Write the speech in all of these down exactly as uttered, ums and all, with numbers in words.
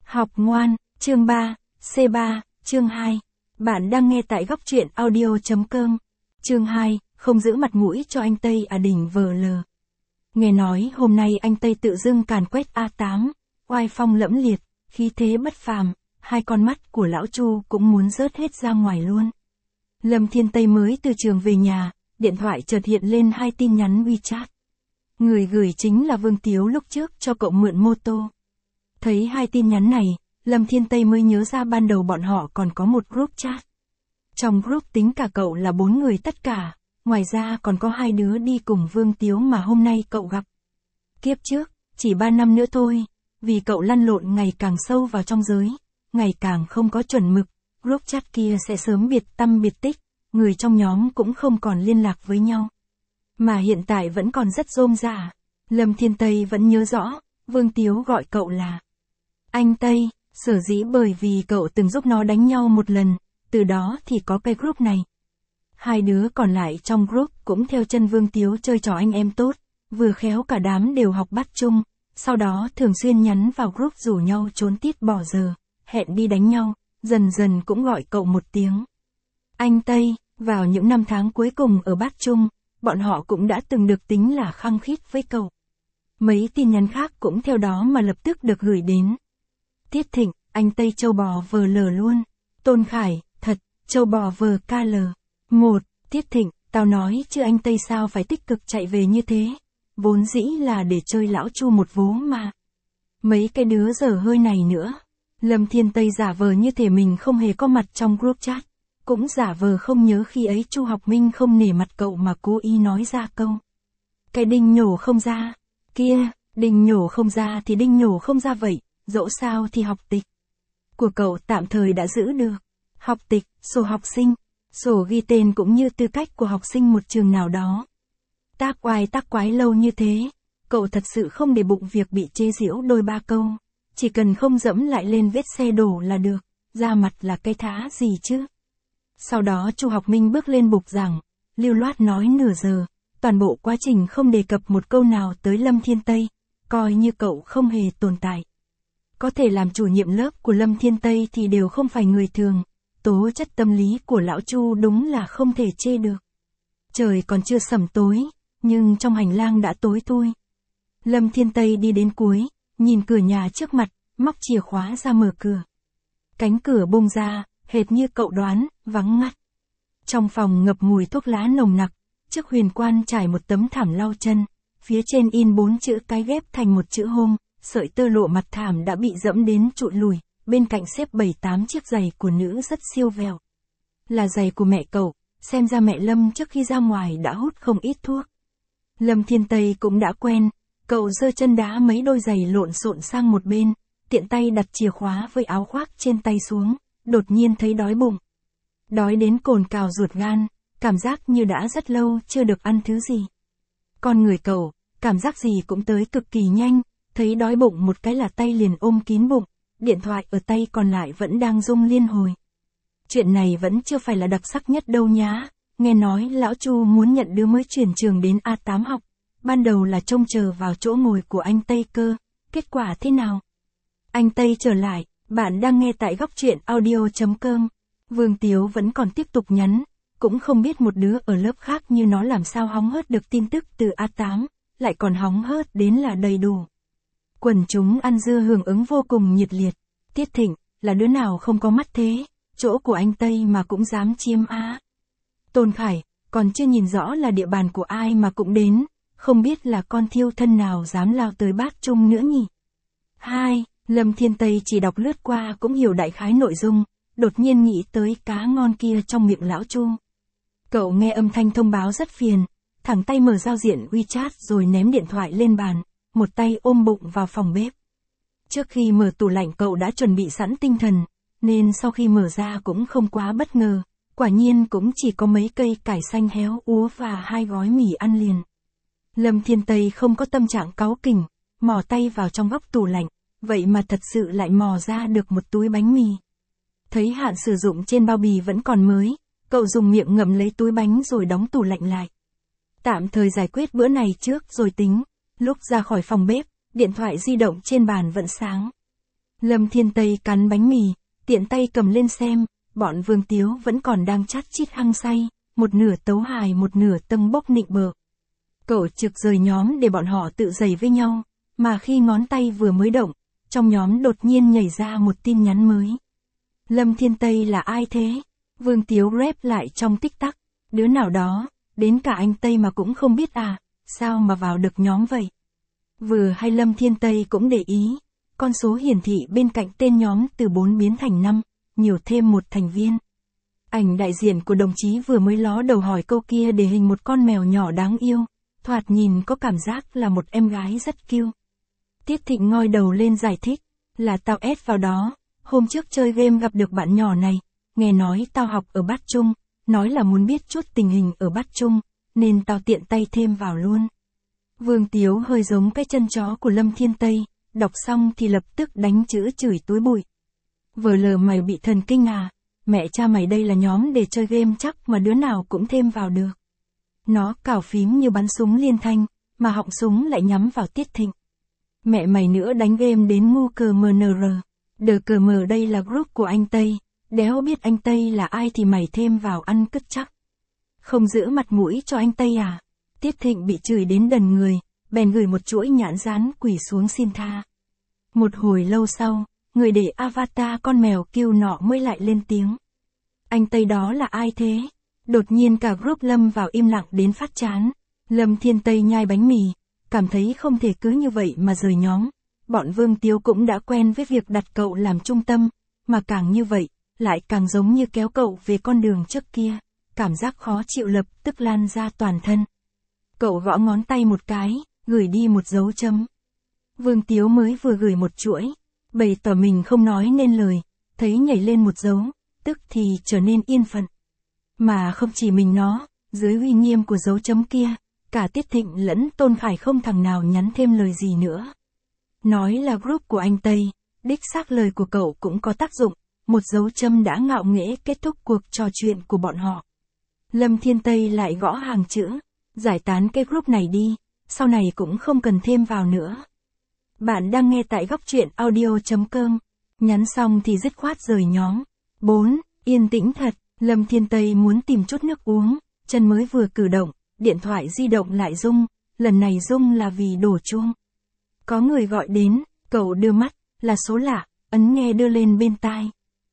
Học ngoan, chương ba, C ba, chương hai. Bạn đang nghe tại góc truyện audio.com. Chương hai, không giữ mặt mũi cho anh Tây à đỉnh vờ lờ. Nghe nói hôm nay anh Tây tự dưng càn quét A tám, oai phong lẫm liệt, khí thế bất phàm, hai con mắt của lão Chu cũng muốn rớt hết ra ngoài luôn. Lâm Thiên Tây mới từ trường về nhà, điện thoại chợt hiện lên hai tin nhắn WeChat. Người gửi chính là Vương Tiếu lúc trước cho cậu mượn mô tô. Thấy hai tin nhắn này, Lâm Thiên Tây mới nhớ ra ban đầu bọn họ còn có một group chat. Trong group tính cả cậu là bốn người tất cả, ngoài ra còn có hai đứa đi cùng Vương Tiếu mà hôm nay cậu gặp. Kiếp trước, chỉ ba năm nữa thôi, vì cậu lăn lộn ngày càng sâu vào trong giới, ngày càng không có chuẩn mực, group chat kia sẽ sớm biệt tăm biệt tích, người trong nhóm cũng không còn liên lạc với nhau. Mà hiện tại vẫn còn rất rôm rả. Lâm Thiên Tây vẫn nhớ rõ, Vương Tiếu gọi cậu là anh Tây, sở dĩ bởi vì cậu từng giúp nó đánh nhau một lần, từ đó thì có cái group này. Hai đứa còn lại trong group cũng theo chân Vương Tiếu chơi trò anh em tốt, vừa khéo cả đám đều học bát chung, sau đó thường xuyên nhắn vào group rủ nhau trốn tít bỏ giờ, hẹn đi đánh nhau, dần dần cũng gọi cậu một tiếng anh Tây. Vào những năm tháng cuối cùng ở bát chung, bọn họ cũng đã từng được tính là khăng khít với cậu. Mấy tin nhắn khác cũng theo đó mà lập tức được gửi đến. Tiết Thịnh, anh Tây châu bò vờ lờ luôn. Tôn Khải, thật, châu bò vờ ca lờ. Một, Tiết Thịnh, tao nói chứ anh Tây sao phải tích cực chạy về như thế. Vốn dĩ là để chơi lão Chu một vố mà. Mấy cái đứa dở hơi này nữa. Lâm Thiên Tây giả vờ như thể mình không hề có mặt trong group chat. Cũng giả vờ không nhớ khi ấy Chu Học Minh không nể mặt cậu mà cố ý nói ra câu. Cái đinh nhổ không ra. Kia, đinh nhổ không ra thì đinh nhổ không ra vậy, dẫu sao thì học tịch của cậu tạm thời đã giữ được. Học tịch, sổ học sinh, sổ ghi tên cũng như tư cách của học sinh một trường nào đó. Tác oai tác quái lâu như thế, cậu thật sự không để bụng việc bị chê giễu đôi ba câu. Chỉ cần không dẫm lại lên vết xe đổ là được, ra mặt là cái thá gì chứ. Sau đó Chu Học Minh bước lên bục giảng, lưu loát nói nửa giờ, toàn bộ quá trình không đề cập một câu nào tới Lâm Thiên Tây, coi như cậu không hề tồn tại. Có thể làm chủ nhiệm lớp của Lâm Thiên Tây thì đều không phải người thường, tố chất tâm lý của lão Chu đúng là không thể chê được. Trời còn chưa sẩm tối, nhưng trong hành lang đã tối thui. Lâm Thiên Tây đi đến cuối, nhìn cửa nhà trước mặt, móc chìa khóa ra mở cửa. Cánh cửa bung ra, hệt như cậu đoán, vắng ngắt. Trong phòng ngập mùi thuốc lá nồng nặc, trước huyền quan trải một tấm thảm lau chân, phía trên in bốn chữ cái ghép thành một chữ hôm, sợi tơ lộ mặt thảm đã bị dẫm đến trụi lùi, bên cạnh xếp bảy tám chiếc giày của nữ rất siêu vẹo. Là giày của mẹ cậu, xem ra mẹ Lâm trước khi ra ngoài đã hút không ít thuốc. Lâm Thiên Tây cũng đã quen, cậu giơ chân đá mấy đôi giày lộn xộn sang một bên, tiện tay đặt chìa khóa với áo khoác trên tay xuống, đột nhiên thấy đói bụng. Đói đến cồn cào ruột gan, cảm giác như đã rất lâu chưa được ăn thứ gì. Con người cậu, cảm giác gì cũng tới cực kỳ nhanh, thấy đói bụng một cái là tay liền ôm kín bụng, điện thoại ở tay còn lại vẫn đang rung liên hồi. Chuyện này vẫn chưa phải là đặc sắc nhất đâu nhá, nghe nói lão Chu muốn nhận đứa mới chuyển trường đến A tám học, ban đầu là trông chờ vào chỗ ngồi của anh Tây cơ, kết quả thế nào? Anh Tây trở lại, bạn đang nghe tại góc truyện audio.com. Vương Tiếu vẫn còn tiếp tục nhắn, cũng không biết một đứa ở lớp khác như nó làm sao hóng hớt được tin tức từ A tám, lại còn hóng hớt đến là đầy đủ. Quần chúng ăn dưa hưởng ứng vô cùng nhiệt liệt. Tiết Thịnh, là đứa nào không có mắt thế, chỗ của anh Tây mà cũng dám chiếm á. Tôn Khải, còn chưa nhìn rõ là địa bàn của ai mà cũng đến, không biết là con thiêu thân nào dám lao tới bát chung nữa nhỉ. Hai, Lâm Thiên Tây chỉ đọc lướt qua cũng hiểu đại khái nội dung, đột nhiên nghĩ tới cá ngon kia trong miệng lão Chu. Cậu nghe âm thanh thông báo rất phiền, thẳng tay mở giao diện WeChat rồi ném điện thoại lên bàn, một tay ôm bụng vào phòng bếp. Trước khi mở tủ lạnh cậu đã chuẩn bị sẵn tinh thần, nên sau khi mở ra cũng không quá bất ngờ, quả nhiên cũng chỉ có mấy cây cải xanh héo úa và hai gói mì ăn liền. Lâm Thiên Tây không có tâm trạng cáu kỉnh, mò tay vào trong góc tủ lạnh, vậy mà thật sự lại mò ra được một túi bánh mì. Thấy hạn sử dụng trên bao bì vẫn còn mới, cậu dùng miệng ngậm lấy túi bánh rồi đóng tủ lạnh lại. Tạm thời giải quyết bữa này trước rồi tính. Lúc ra khỏi phòng bếp, điện thoại di động trên bàn vẫn sáng. Lâm Thiên Tây cắn bánh mì, tiện tay cầm lên xem, bọn Vương Tiếu vẫn còn đang chát chít hăng say, một nửa tấu hài một nửa tâng bốc nịnh bợ. Cậu trực rời nhóm để bọn họ tự giày với nhau, mà khi ngón tay vừa mới động, trong nhóm đột nhiên nhảy ra một tin nhắn mới. Lâm Thiên Tây là ai thế? Vương Tiếu rep lại trong tích tắc, đứa nào đó, đến cả anh Tây mà cũng không biết à, sao mà vào được nhóm vậy? Vừa hay Lâm Thiên Tây cũng để ý, con số hiển thị bên cạnh tên nhóm từ bốn biến thành năm, nhiều thêm một thành viên. Ảnh đại diện của đồng chí vừa mới ló đầu hỏi câu kia để hình một con mèo nhỏ đáng yêu, thoạt nhìn có cảm giác là một em gái rất cute. Tiết Thịnh ngoi đầu lên giải thích, là tao ép vào đó, hôm trước chơi game gặp được bạn nhỏ này, nghe nói tao học ở Bát Trung, nói là muốn biết chút tình hình ở Bát Trung, nên tao tiện tay thêm vào luôn. Vương Tiếu hơi giống cái chân chó của Lâm Thiên Tây, đọc xong thì lập tức đánh chữ chửi túi bụi. Vờ lờ mày bị thần kinh à, mẹ cha mày đây là nhóm để chơi game chắc mà đứa nào cũng thêm vào được. Nó cào phím như bắn súng liên thanh, mà họng súng lại nhắm vào Tiết Thịnh. Mẹ mày nữa đánh game đến ngu cờ mờ nờ rờ. Đờ cờ mờ đây là group của anh Tây, đéo biết anh Tây là ai thì mày thêm vào ăn cứt chắc. Không giữ mặt mũi cho anh Tây à? Tiết Thịnh bị chửi đến đần người, bèn gửi một chuỗi nhãn dán quỳ xuống xin tha. Một hồi lâu sau, người để avatar con mèo kêu nọ mới lại lên tiếng. Anh Tây đó là ai thế? Đột nhiên cả group lâm vào im lặng đến phát chán. Lâm Thiên Tây nhai bánh mì, cảm thấy không thể cứ như vậy mà rời nhóm. Bọn Vương Tiếu cũng đã quen với việc đặt cậu làm trung tâm, mà càng như vậy, lại càng giống như kéo cậu về con đường trước kia. Cảm giác khó chịu lập tức lan ra toàn thân. Cậu gõ ngón tay một cái, gửi đi một dấu chấm. Vương Tiếu mới vừa gửi một chuỗi, bày tỏ mình không nói nên lời, thấy nhảy lên một dấu, tức thì trở nên yên phận. Mà không chỉ mình nó, dưới uy nghiêm của dấu chấm kia, cả Tiết Thịnh lẫn Tôn Khải không thằng nào nhắn thêm lời gì nữa. Nói là group của anh Tây, đích xác lời của cậu cũng có tác dụng, một dấu chấm đã ngạo nghễ kết thúc cuộc trò chuyện của bọn họ. Lâm Thiên Tây lại gõ hàng chữ, giải tán cái group này đi, sau này cũng không cần thêm vào nữa. Bạn đang nghe tại góc truyện audio chấm com, nhắn xong thì dứt khoát rời nhóm. bốn. Yên tĩnh thật, Lâm Thiên Tây muốn tìm chút nước uống, chân mới vừa cử động, điện thoại di động lại rung, lần này rung là vì đổ chuông. Có người gọi đến, cậu đưa mắt, là số lạ, ấn nghe đưa lên bên tai.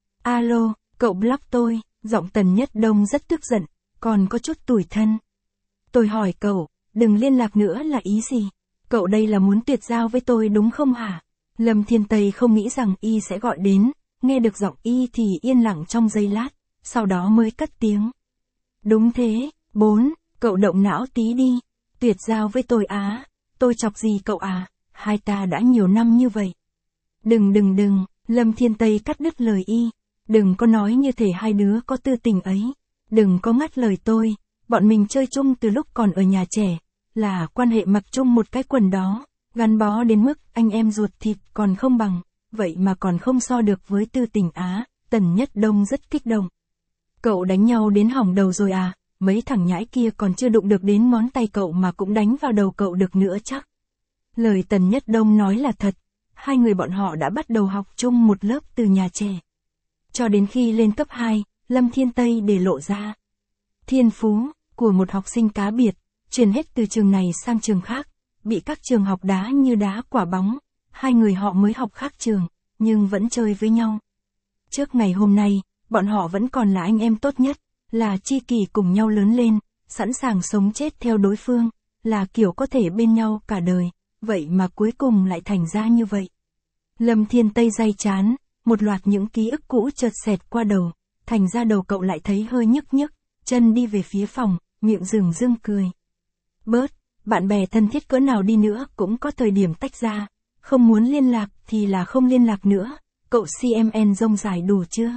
Alo, cậu block tôi, giọng Tần Nhất Đông rất tức giận, còn có chút tủi thân. Tôi hỏi cậu, đừng liên lạc nữa là ý gì? Cậu đây là muốn tuyệt giao với tôi đúng không hả? Lâm Thiên Tây không nghĩ rằng y sẽ gọi đến, nghe được giọng y thì yên lặng trong giây lát, sau đó mới cất tiếng. Đúng thế, bốn, cậu động não tí đi, tuyệt giao với tôi á, tôi chọc gì cậu à, hai ta đã nhiều năm như vậy. Đừng đừng đừng, Lâm Thiên Tây cắt đứt lời y, đừng có nói như thể hai đứa có tư tình ấy, đừng có ngắt lời tôi, bọn mình chơi chung từ lúc còn ở nhà trẻ, là quan hệ mặc chung một cái quần đó, gắn bó đến mức anh em ruột thịt còn không bằng, vậy mà còn không so được với tư tình á, Tần Nhất Đông rất kích động. Cậu đánh nhau đến hỏng đầu rồi à, mấy thằng nhãi kia còn chưa đụng được đến ngón tay cậu mà cũng đánh vào đầu cậu được nữa chắc. Lời Tần Nhất Đông nói là thật, hai người bọn họ đã bắt đầu học chung một lớp từ nhà trẻ. Cho đến khi lên cấp hai, Lâm Thiên Tây để lộ ra thiên phú của một học sinh cá biệt, chuyển hết từ trường này sang trường khác, bị các trường học đá như đá quả bóng, hai người họ mới học khác trường, nhưng vẫn chơi với nhau. Trước ngày hôm nay, bọn họ vẫn còn là anh em tốt nhất, là tri kỷ cùng nhau lớn lên, sẵn sàng sống chết theo đối phương, là kiểu có thể bên nhau cả đời, vậy mà cuối cùng lại thành ra như vậy. Lâm Thiên Tây day chán, một loạt những ký ức cũ chợt xẹt qua đầu, thành ra đầu cậu lại thấy hơi nhức nhức, chân đi về phía phòng, miệng rừng rưng cười. Bớt, bạn bè thân thiết cỡ nào đi nữa cũng có thời điểm tách ra, không muốn liên lạc thì là không liên lạc nữa, cậu xê em en rông dài đủ chưa?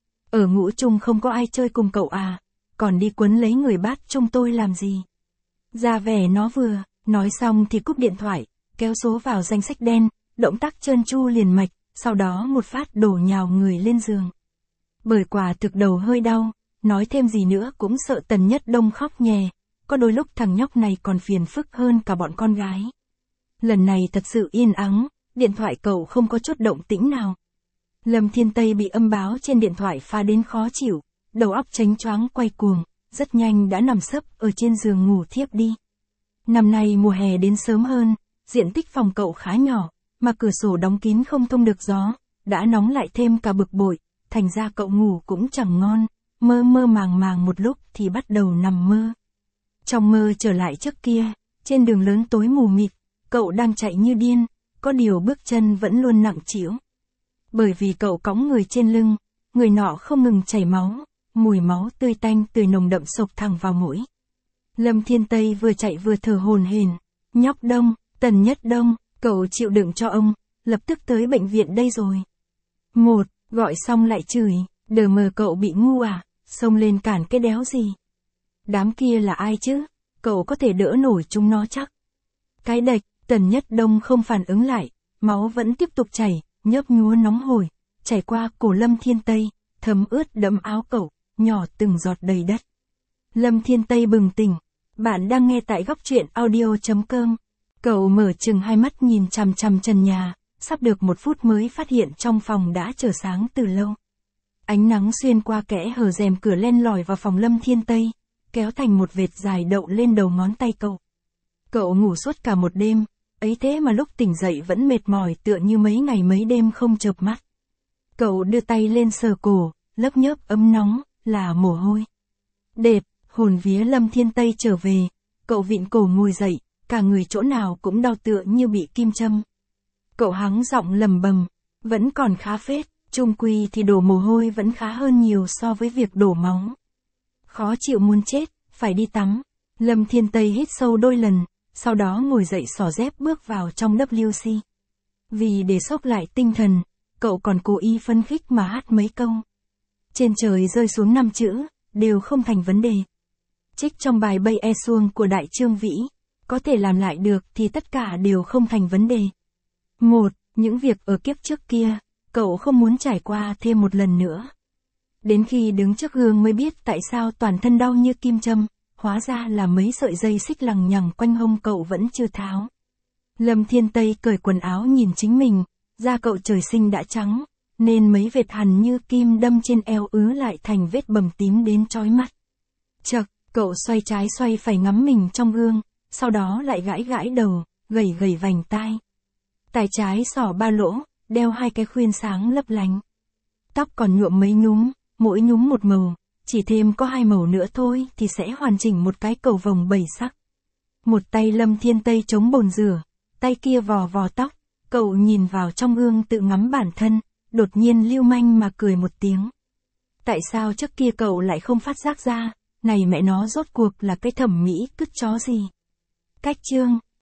Ở ngũ chung không có ai chơi cùng cậu à, còn đi quấn lấy người Bát Trung tôi làm gì? Ra vẻ nó vừa, nói xong thì cúp điện thoại, kéo số vào danh sách đen, động tác trơn tru liền mạch, sau đó một phát đổ nhào người lên giường. Bởi quả thực đầu hơi đau, nói thêm gì nữa cũng sợ Tần Nhất Đông khóc nhè, có đôi lúc thằng nhóc này còn phiền phức hơn cả bọn con gái. Lần này thật sự yên ắng, điện thoại cậu không có chút động tĩnh nào. Lâm Thiên Tây bị âm báo trên điện thoại phá đến khó chịu, đầu óc chánh choáng quay cuồng, rất nhanh đã nằm sấp ở trên giường ngủ thiếp đi. Năm nay mùa hè đến sớm hơn, diện tích phòng cậu khá nhỏ, mà cửa sổ đóng kín không thông được gió, đã nóng lại thêm cả bực bội, thành ra cậu ngủ cũng chẳng ngon, mơ mơ màng màng một lúc thì bắt đầu nằm mơ. Trong mơ trở lại trước kia, trên đường lớn tối mù mịt, cậu đang chạy như điên, có điều bước chân vẫn luôn nặng trĩu. Bởi vì cậu cõng người trên lưng, người nọ không ngừng chảy máu, mùi máu tươi tanh tươi nồng đậm xộc thẳng vào mũi. Lâm Thiên Tây vừa chạy vừa thở hổn hển, nhóc Đông, Tần Nhất Đông, cậu chịu đựng cho ông, lập tức tới bệnh viện đây rồi. Một, gọi xong lại chửi, đờ mờ cậu bị ngu à, xông lên cản cái đéo gì. Đám kia là ai chứ, cậu có thể đỡ nổi chúng nó chắc. Cái đệch, Tần Nhất Đông không phản ứng lại, máu vẫn tiếp tục chảy, nhấp nhúa nóng hổi, chảy qua cổ Lâm Thiên Tây, thấm ướt đẫm áo cậu, nhỏ từng giọt đầy đất. Lâm Thiên Tây bừng tỉnh, bạn đang nghe tại góc truyện audio chấm com. Cậu mở chừng hai mắt nhìn chằm chằm trần nhà, sắp được một phút mới phát hiện trong phòng đã trở sáng từ lâu. Ánh nắng xuyên qua kẽ hở rèm cửa len lỏi vào phòng Lâm Thiên Tây, kéo thành một vệt dài đậu lên đầu ngón tay cậu. Cậu ngủ suốt cả một đêm, ấy thế mà lúc tỉnh dậy vẫn mệt mỏi tựa như mấy ngày mấy đêm không chợp mắt. Cậu đưa tay lên sờ cổ, lớp nhớp ấm nóng, là mồ hôi. Đệp, hồn vía Lâm Thiên Tây trở về, cậu vịn cổ ngồi dậy, cả người chỗ nào cũng đau tựa như bị kim châm. Cậu hắng giọng lầm bầm, vẫn còn khá phết, chung quy thì đổ mồ hôi vẫn khá hơn nhiều so với việc đổ máu. Khó chịu muốn chết, phải đi tắm. Lâm Thiên Tây hít sâu đôi lần, sau đó ngồi dậy xỏ dép bước vào trong vê xê. Vì để xốc lại tinh thần, cậu còn cố ý phấn khích mà hát mấy câu. Trên trời rơi xuống năm chữ, đều không thành vấn đề. Trích trong bài Bay E Xuông của Đại Trương Vĩ, có thể làm lại được thì tất cả đều không thành vấn đề. Một, những việc ở kiếp trước kia, cậu không muốn trải qua thêm một lần nữa. Đến khi đứng trước gương mới biết tại sao toàn thân đau như kim châm, hóa ra là mấy sợi dây xích lằng nhằng quanh hông cậu vẫn chưa tháo. Lâm Thiên Tây cởi quần áo nhìn chính mình, da cậu trời sinh đã trắng, nên mấy vệt hằn như kim đâm trên eo ứ lại thành vết bầm tím đến chói mắt. Chậc, cậu xoay trái xoay phải ngắm mình trong gương, sau đó lại gãi gãi đầu, gẩy gẩy vành tai. Tai trái xỏ ba lỗ, đeo hai cái khuyên sáng lấp lánh. Tóc còn nhuộm mấy nhúm, mỗi nhúm một màu, chỉ thêm có hai màu nữa thôi thì sẽ hoàn chỉnh một cái cầu vồng bảy sắc. Một tay Lâm Thiên Tây chống bồn rửa, tay kia vò vò tóc, cậu nhìn vào trong gương tự ngắm bản thân, đột nhiên lưu manh mà cười một tiếng. Tại sao trước kia cậu lại không phát giác ra, này mẹ nó rốt cuộc là cái thẩm mỹ cứt chó gì? Cách chương